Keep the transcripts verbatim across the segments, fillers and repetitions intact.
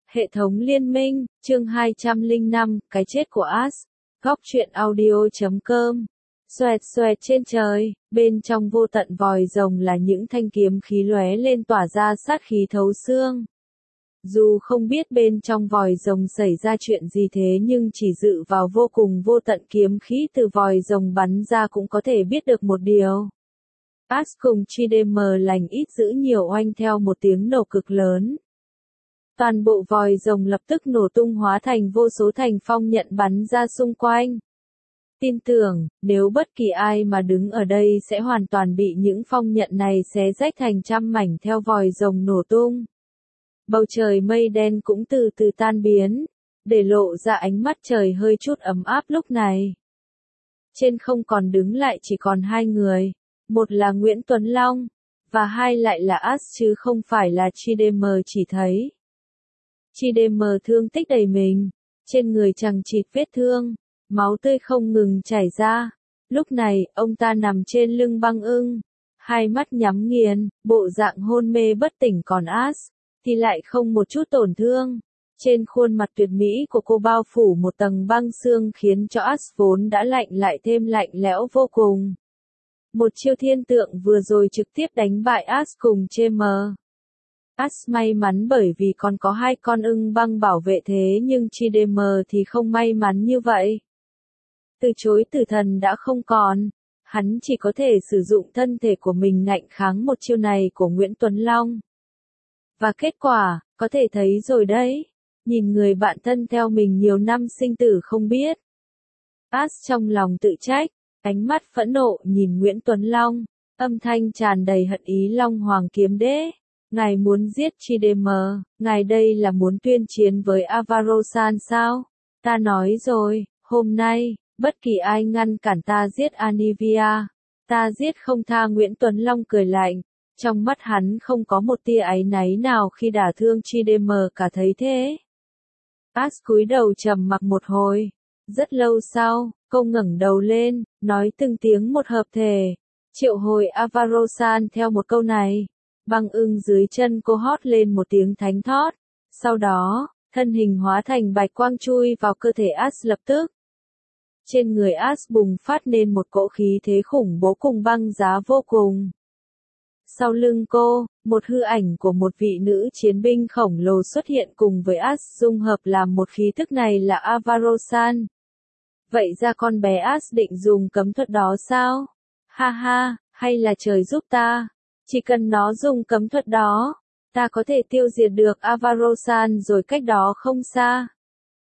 Hệ thống liên minh, chương hai trăm lẻ năm, cái chết của Ash. Góc truyện audio chấm com. Xoẹt xoẹt trên trời, bên trong vô tận vòi rồng là những thanh kiếm khí lóe lên tỏa ra sát khí thấu xương. Dù không biết bên trong vòi rồng xảy ra chuyện gì thế nhưng chỉ dựa vào vô cùng vô tận kiếm khí từ vòi rồng bắn ra cũng có thể biết được một điều. Ash cùng Chidem lành ít giữ nhiều oanh theo một tiếng nổ cực lớn. Toàn bộ vòi rồng lập tức nổ tung hóa thành vô số thành phong nhận bắn ra xung quanh. Tin tưởng, nếu bất kỳ ai mà đứng ở đây sẽ hoàn toàn bị những phong nhận này xé rách thành trăm mảnh theo vòi rồng nổ tung. Bầu trời mây đen cũng từ từ tan biến, để lộ ra ánh mắt trời hơi chút ấm áp lúc này. Trên không còn đứng lại chỉ còn hai người, một là Nguyễn Tuấn Long, và hai lại là Ash chứ không phải là Chidem chỉ thấy. Chidem thương tích đầy mình, trên người chằng chịt vết thương, máu tươi không ngừng chảy ra. Lúc này, ông ta nằm trên lưng băng ưng, hai mắt nhắm nghiền, bộ dạng hôn mê bất tỉnh, còn Ash thì lại không một chút tổn thương. Trên khuôn mặt tuyệt mỹ của cô bao phủ một tầng băng xương khiến cho Ash vốn đã lạnh lại thêm lạnh lẽo vô cùng. Một chiêu thiên tượng vừa rồi trực tiếp đánh bại Ash cùng Chidem. Ash may mắn bởi vì còn có hai con ưng băng bảo vệ thế nhưng Chidem thì không may mắn như vậy. Từ chối tử thần đã không còn, hắn chỉ có thể sử dụng thân thể của mình ngạnh kháng một chiêu này của Nguyễn Tuấn Long. Và kết quả, có thể thấy rồi đấy, nhìn người bạn thân theo mình nhiều năm sinh tử không biết. Ash trong lòng tự trách, ánh mắt phẫn nộ nhìn Nguyễn Tuấn Long, âm thanh tràn đầy hận ý: Long Hoàng Kiếm Đế, ngài muốn giết Chidem, ngài đây là muốn tuyên chiến với Avarosan sao? Ta nói rồi, hôm nay, bất kỳ ai ngăn cản ta giết Anivia, ta giết không tha. Nguyễn Tuấn Long cười lạnh, trong mắt hắn không có một tia áy náy nào khi đả thương Chidem cả. Thấy thế, Ash cúi đầu trầm mặc một hồi. Rất lâu sau, cô ngẩng đầu lên, nói từng tiếng một hợp thể, triệu hồi Avarosan. Theo một câu này, băng ưng dưới chân cô hót lên một tiếng thánh thót, sau đó, thân hình hóa thành bạch quang chui vào cơ thể Ash lập tức. Trên người Ash bùng phát nên một cỗ khí thế khủng bố cùng băng giá vô cùng. Sau lưng cô, một hư ảnh của một vị nữ chiến binh khổng lồ xuất hiện cùng với Ash dung hợp làm một khí thức, này là Avarosan. Vậy ra con bé Ash định dùng cấm thuật đó sao? Ha ha, hay là trời giúp ta? Chỉ cần nó dùng cấm thuật đó, ta có thể tiêu diệt được Avarosan rồi cách đó không xa.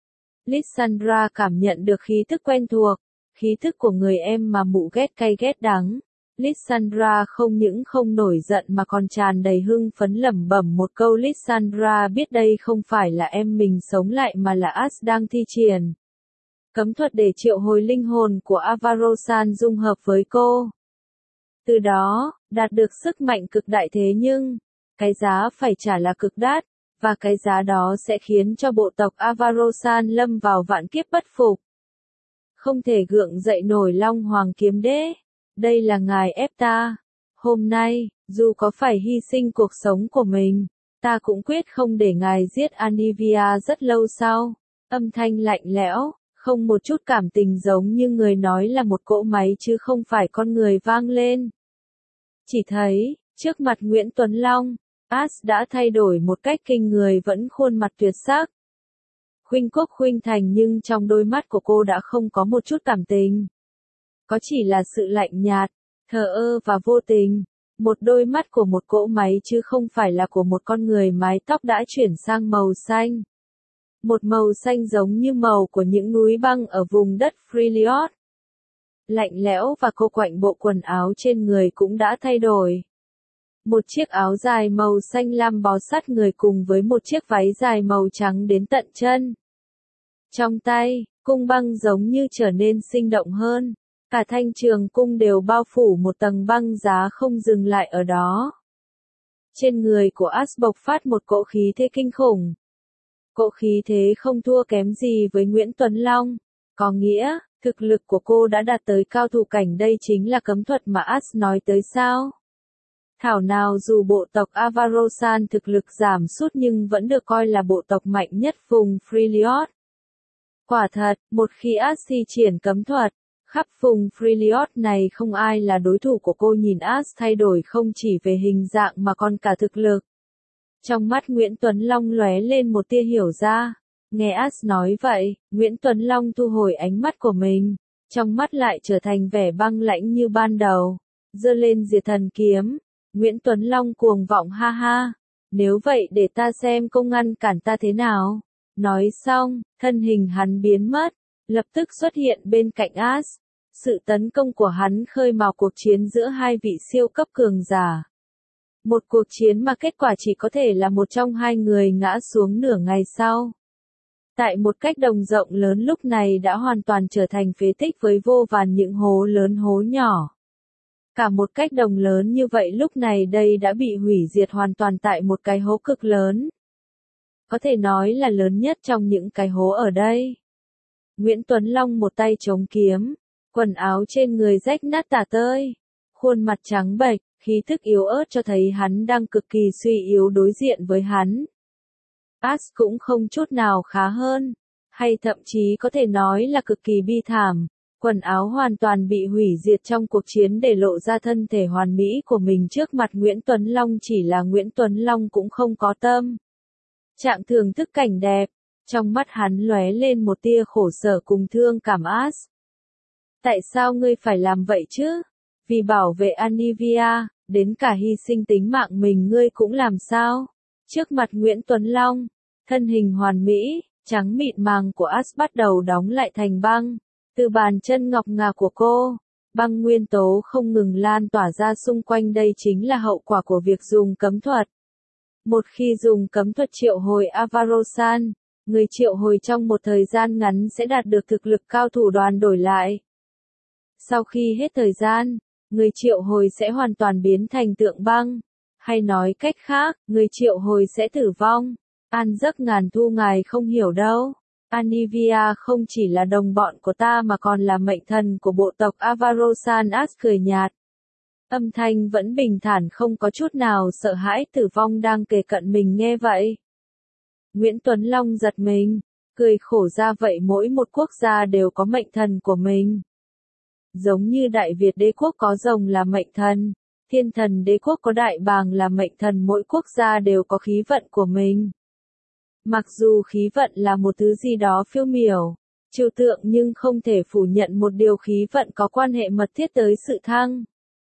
Lysandra cảm nhận được khí thức quen thuộc, khí thức của người em mà mụ ghét cay ghét đắng. Lysandra không những không nổi giận mà còn tràn đầy hưng phấn lẩm bẩm một câu. Lysandra biết đây không phải là em mình sống lại mà là Ash đang thi triển cấm thuật để triệu hồi linh hồn của Avarosan dung hợp với cô. Từ đó, đạt được sức mạnh cực đại. Thế nhưng, cái giá phải trả là cực đắt, và cái giá đó sẽ khiến cho bộ tộc Avarosan lâm vào vạn kiếp bất phục. Không thể gượng dậy nổi. Long Hoàng Kiếm Đế, đây là ngài ép ta. Hôm nay, dù có phải hy sinh cuộc sống của mình, ta cũng quyết không để ngài giết Anivia. Rất lâu sau, âm thanh lạnh lẽo, không một chút cảm tình, giống như người nói là một cỗ máy chứ không phải con người, vang lên. Chỉ thấy, trước mặt Nguyễn Tuấn Long, Ash đã thay đổi một cách kinh người, vẫn khuôn mặt tuyệt sắc, khuynh quốc khuynh thành, nhưng trong đôi mắt của cô đã không có một chút cảm tình. Có chỉ là sự lạnh nhạt, thờ ơ và vô tình. Một đôi mắt của một cỗ máy chứ không phải là của một con người. Mái tóc đã chuyển sang màu xanh. Một màu xanh giống như màu của những núi băng ở vùng đất Freljord. Lạnh lẽo, và cô quạnh bộ quần áo trên người cũng đã thay đổi. Một chiếc áo dài màu xanh lam bó sát người cùng với một chiếc váy dài màu trắng đến tận chân. Trong tay, cung băng giống như trở nên sinh động hơn. Cả thanh trường cung đều bao phủ một tầng băng giá không dừng lại ở đó. Trên người của Ash bộc phát một cỗ khí thế kinh khủng. Cỗ khí thế không thua kém gì với Nguyễn Tuấn Long. Có nghĩa, thực lực của cô đã đạt tới cao thủ cảnh. Đây chính là cấm thuật mà Ash nói tới sao? Thảo nào dù bộ tộc Avarosan thực lực giảm sút nhưng vẫn được coi là bộ tộc mạnh nhất vùng Freljord. Quả thật, một khi Ash thi triển cấm thuật, khắp vùng Freljord này không ai là đối thủ của cô. Nhìn Ash thay đổi không chỉ về hình dạng mà còn cả thực lực. Trong mắt Nguyễn Tuấn Long lóe lên một tia hiểu ra. Nghe Ash nói vậy, Nguyễn Tuấn Long thu hồi ánh mắt của mình, trong mắt lại trở thành vẻ băng lãnh như ban đầu. Giơ lên diệt thần kiếm, Nguyễn Tuấn Long cuồng vọng ha ha. Nếu vậy để ta xem cô ngăn cản ta thế nào. Nói xong, thân hình hắn biến mất, lập tức xuất hiện bên cạnh Ash. Sự tấn công của hắn khơi mào cuộc chiến giữa hai vị siêu cấp cường giả. Một cuộc chiến mà kết quả chỉ có thể là một trong hai người ngã xuống nửa ngày sau. Tại một cách đồng rộng lớn lúc này đã hoàn toàn trở thành phế tích với vô vàn những hố lớn hố nhỏ. Cả một cách đồng lớn như vậy lúc này đây đã bị hủy diệt hoàn toàn tại một cái hố cực lớn. Có thể nói là lớn nhất trong những cái hố ở đây. Nguyễn Tuấn Long một tay chống kiếm, quần áo trên người rách nát tả tơi, khuôn mặt trắng bệch, khí thức yếu ớt cho thấy hắn đang cực kỳ suy yếu đối diện với hắn. Ash cũng không chút nào khá hơn, hay thậm chí có thể nói là cực kỳ bi thảm. Quần áo hoàn toàn bị hủy diệt trong cuộc chiến để lộ ra thân thể hoàn mỹ của mình trước mặt Nguyễn Tuấn Long. Chỉ là Nguyễn Tuấn Long cũng không có tâm trạng thưởng thức cảnh đẹp, trong mắt hắn lóe lên một tia khổ sở cùng thương cảm. Ash, tại sao ngươi phải làm vậy chứ? Vì bảo vệ Anivia, đến cả hy sinh tính mạng mình ngươi cũng làm sao? Trước mặt Nguyễn Tuấn Long, thân hình hoàn mỹ, trắng mịn màng của Ash bắt đầu đóng lại thành băng. Từ bàn chân ngọc ngà của cô, băng nguyên tố không ngừng lan tỏa ra xung quanh. Đây chính là hậu quả của việc dùng cấm thuật. Một khi dùng cấm thuật triệu hồi Avarosan, người triệu hồi trong một thời gian ngắn sẽ đạt được thực lực cao thủ đoàn đổi lại. Sau khi hết thời gian, người triệu hồi sẽ hoàn toàn biến thành tượng băng. Hay nói cách khác, người triệu hồi sẽ tử vong. An giấc ngàn thu ngài không hiểu đâu. Anivia không chỉ là đồng bọn của ta mà còn là mệnh thần của bộ tộc Avarosan. Ash cười nhạt. Âm thanh vẫn bình thản, không có chút nào sợ hãi tử vong đang kề cận mình. Nghe vậy, Nguyễn Tuấn Long giật mình, cười khổ. Ra vậy mỗi một quốc gia đều có mệnh thần của mình. Giống như Đại Việt đế quốc có rồng là mệnh thần, Thiên Thần đế quốc có đại bàng là mệnh thần. Mỗi quốc gia đều có khí vận của mình. Mặc dù khí vận là một thứ gì đó phiêu miểu, trừu tượng, nhưng không thể phủ nhận một điều: khí vận có quan hệ mật thiết tới sự thăng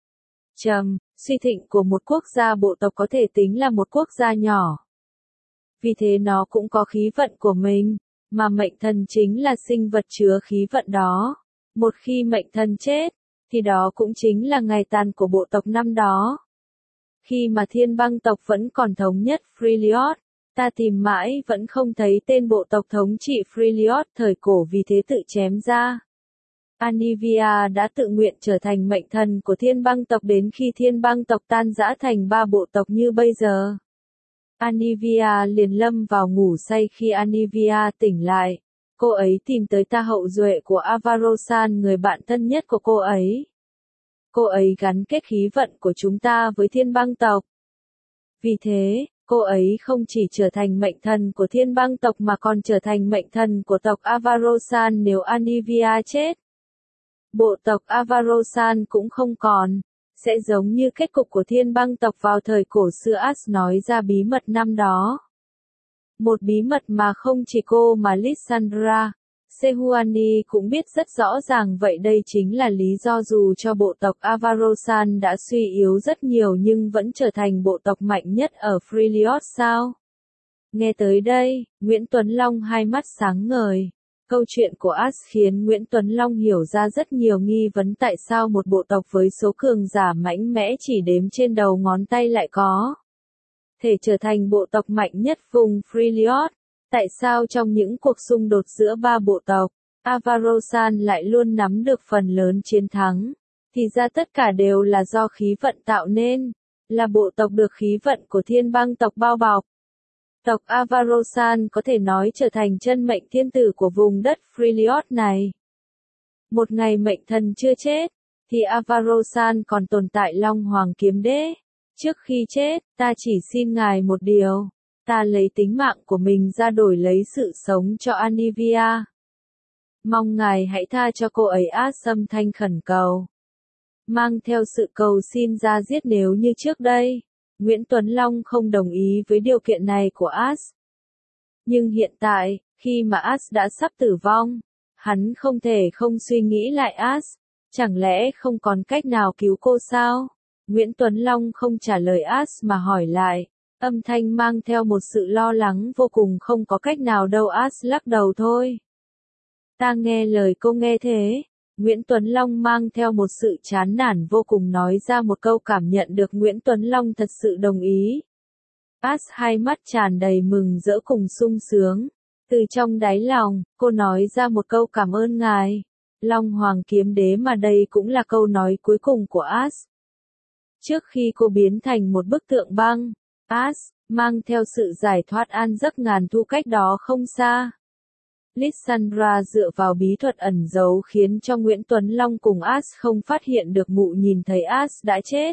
trầm, suy thịnh của một quốc gia. Bộ tộc có thể tính là một quốc gia nhỏ, vì thế nó cũng có khí vận của mình, mà mệnh thần chính là sinh vật chứa khí vận đó. Một khi mệnh thần chết, thì đó cũng chính là ngày tàn của bộ tộc năm đó. Khi mà Thiên Băng tộc vẫn còn thống nhất Freljord, ta tìm mãi vẫn không thấy tên bộ tộc thống trị Freljord thời cổ, vì thế tự chém ra. Anivia đã tự nguyện trở thành mệnh thần của Thiên Băng tộc đến khi Thiên Băng tộc tan rã thành ba bộ tộc như bây giờ. Anivia liền lâm vào ngủ say. Khi Anivia tỉnh lại, cô ấy tìm tới ta, hậu duệ của Avarosan, người bạn thân nhất của cô ấy. Cô ấy gắn kết khí vận của chúng ta với Thiên Băng tộc. Vì thế, cô ấy không chỉ trở thành mệnh thần của Thiên Băng tộc mà còn trở thành mệnh thần của tộc Avarosan. Nếu Anivia chết, bộ tộc Avarosan cũng không còn, sẽ giống như kết cục của Thiên Băng tộc vào thời cổ xưa. Ash nói ra bí mật năm đó. Một bí mật mà không chỉ cô mà Lysandra, Sehuani cũng biết rất rõ ràng. Vậy đây chính là lý do dù cho bộ tộc Avarosan đã suy yếu rất nhiều nhưng vẫn trở thành bộ tộc mạnh nhất ở Freljord sao? Nghe tới đây, Nguyễn Tuấn Long hai mắt sáng ngời. Câu chuyện của Ash khiến Nguyễn Tuấn Long hiểu ra rất nhiều nghi vấn. Tại sao một bộ tộc với số cường giả mạnh mẽ chỉ đếm trên đầu ngón tay lại có thể trở thành bộ tộc mạnh nhất vùng Freljord? Tại sao trong những cuộc xung đột giữa ba bộ tộc, Avarosan lại luôn nắm được phần lớn chiến thắng? Thì ra tất cả đều là do khí vận tạo nên, là bộ tộc được khí vận của Thiên Băng tộc bao bọc. Tộc Avarosan có thể nói trở thành chân mệnh thiên tử của vùng đất Freljord này. Một ngày mệnh thần chưa chết, thì Avarosan còn tồn tại Long Hoàng Kiếm Đế. Trước khi chết, ta chỉ xin ngài một điều. Ta lấy tính mạng của mình ra đổi lấy sự sống cho Anivia. Mong ngài hãy tha cho cô ấy. Ash âm thanh khẩn cầu. Mang theo sự cầu xin ra giết nếu như trước đây. Nguyễn Tuấn Long không đồng ý với điều kiện này của Ash. Nhưng hiện tại, khi mà Ash đã sắp tử vong, hắn không thể không suy nghĩ lại Ash. Chẳng lẽ không còn cách nào cứu cô sao? Nguyễn Tuấn Long không trả lời Ash mà hỏi lại. Âm thanh mang theo một sự lo lắng vô cùng. Không có cách nào đâu. Ash lắc đầu thôi. Ta nghe lời cô nghe thế. Nguyễn Tuấn Long mang theo một sự chán nản vô cùng nói ra một câu cảm nhận được Nguyễn Tuấn Long thật sự đồng ý. Ash hai mắt tràn đầy mừng rỡ cùng sung sướng. Từ trong đáy lòng, cô nói ra một câu cảm ơn ngài. Long Hoàng Kiếm Đế mà đây cũng là câu nói cuối cùng của Ash. Trước khi cô biến thành một bức tượng băng, Ash mang theo sự giải thoát an giấc ngàn thu cách đó không xa. Lysandra dựa vào bí thuật ẩn giấu khiến cho Nguyễn Tuấn Long cùng Ash không phát hiện được mụ nhìn thấy Ash đã chết.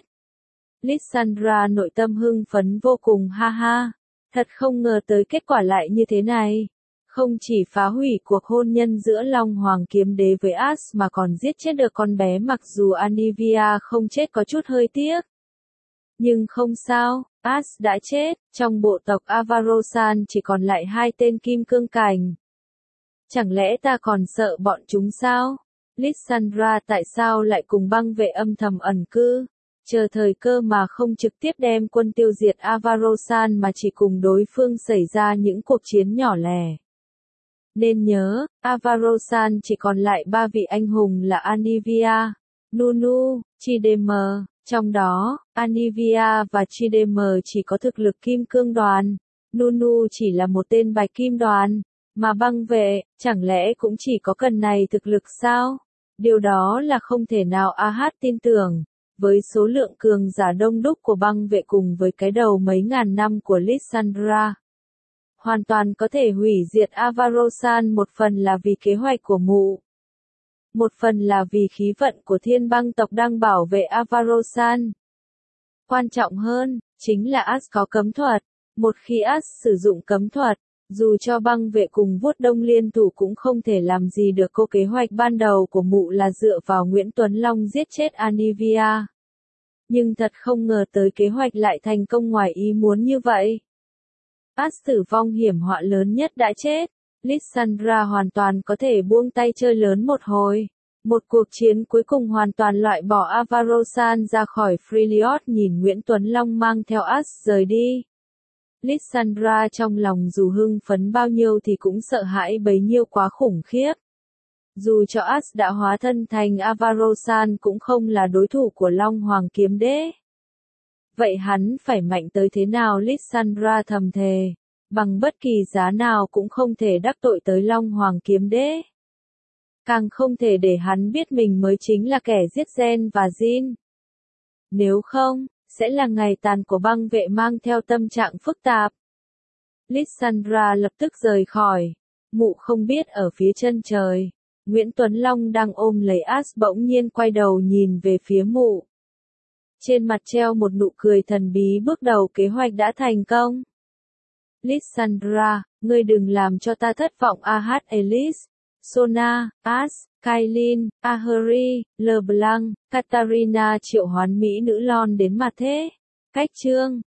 Lysandra nội tâm hưng phấn vô cùng. Ha ha, thật không ngờ tới kết quả lại như thế này. Không chỉ phá hủy cuộc hôn nhân giữa Long Hoàng Kiếm Đế với Ash mà còn giết chết được con bé. Mặc dù Anivia không chết có chút hơi tiếc. Nhưng không sao, Ash đã chết. Trong bộ tộc Avarosan chỉ còn lại hai tên kim cương cảnh. Chẳng lẽ ta còn sợ bọn chúng sao? Lysandra tại sao lại cùng băng vệ âm thầm ẩn cư? Chờ thời cơ mà không trực tiếp đem quân tiêu diệt Avarosan mà chỉ cùng đối phương xảy ra những cuộc chiến nhỏ lẻ. Nên nhớ, Avarosan chỉ còn lại ba vị anh hùng là Anivia, Nunu, Chideme. Trong đó, Anivia và Chideme chỉ có thực lực kim cương đoàn. Nunu chỉ là một tên bạch kim đoàn. Mà băng vệ, chẳng lẽ cũng chỉ có cần này thực lực sao? Điều đó là không thể nào. A hát tin tưởng. Với số lượng cường giả đông đúc của băng vệ cùng với cái đầu mấy ngàn năm của Lysandra, hoàn toàn có thể hủy diệt Avarosan. Một phần là vì kế hoạch của mụ. Một phần là vì khí vận của thiên băng tộc đang bảo vệ Avarosan. Quan trọng hơn, chính là Ash có cấm thuật. Một khi Ash sử dụng cấm thuật, dù cho băng vệ cùng vuốt đông liên thủ cũng không thể làm gì được cô. Kế hoạch ban đầu của mụ là dựa vào Nguyễn Tuấn Long giết chết Anivia. Nhưng thật không ngờ tới kế hoạch lại thành công ngoài ý muốn như vậy. Ash tử vong hiểm họa lớn nhất đã chết. Lysandra hoàn toàn có thể buông tay chơi lớn một hồi. Một cuộc chiến cuối cùng hoàn toàn loại bỏ Avarosan ra khỏi Freljord. Nhìn Nguyễn Tuấn Long mang theo Ash rời đi, Lysandra trong lòng dù hưng phấn bao nhiêu thì cũng sợ hãi bấy nhiêu. Quá khủng khiếp. Dù cho Ash đã hóa thân thành Avarosan cũng không là đối thủ của Long Hoàng Kiếm Đế. Vậy hắn phải mạnh tới thế nào? Lysandra thầm thề. Bằng bất kỳ giá nào cũng không thể đắc tội tới Long Hoàng Kiếm Đế. Càng không thể để hắn biết mình mới chính là kẻ giết Gen và Jin. Nếu không, sẽ là ngày tàn của băng vệ. Mang theo tâm trạng phức tạp, Lysandra lập tức rời khỏi. Mụ không biết ở phía chân trời, Nguyễn Tuấn Long đang ôm lấy Ash bỗng nhiên quay đầu nhìn về phía mụ. Trên mặt treo một nụ cười thần bí. Bước đầu kế hoạch đã thành công. Lysandra, ngươi đừng làm cho ta thất vọng. A hát Elise, Sona, Ash, Kailin, Ahuri, LeBlanc, Katarina triệu hoán mỹ nữ lon đến mặt thế. Cách chương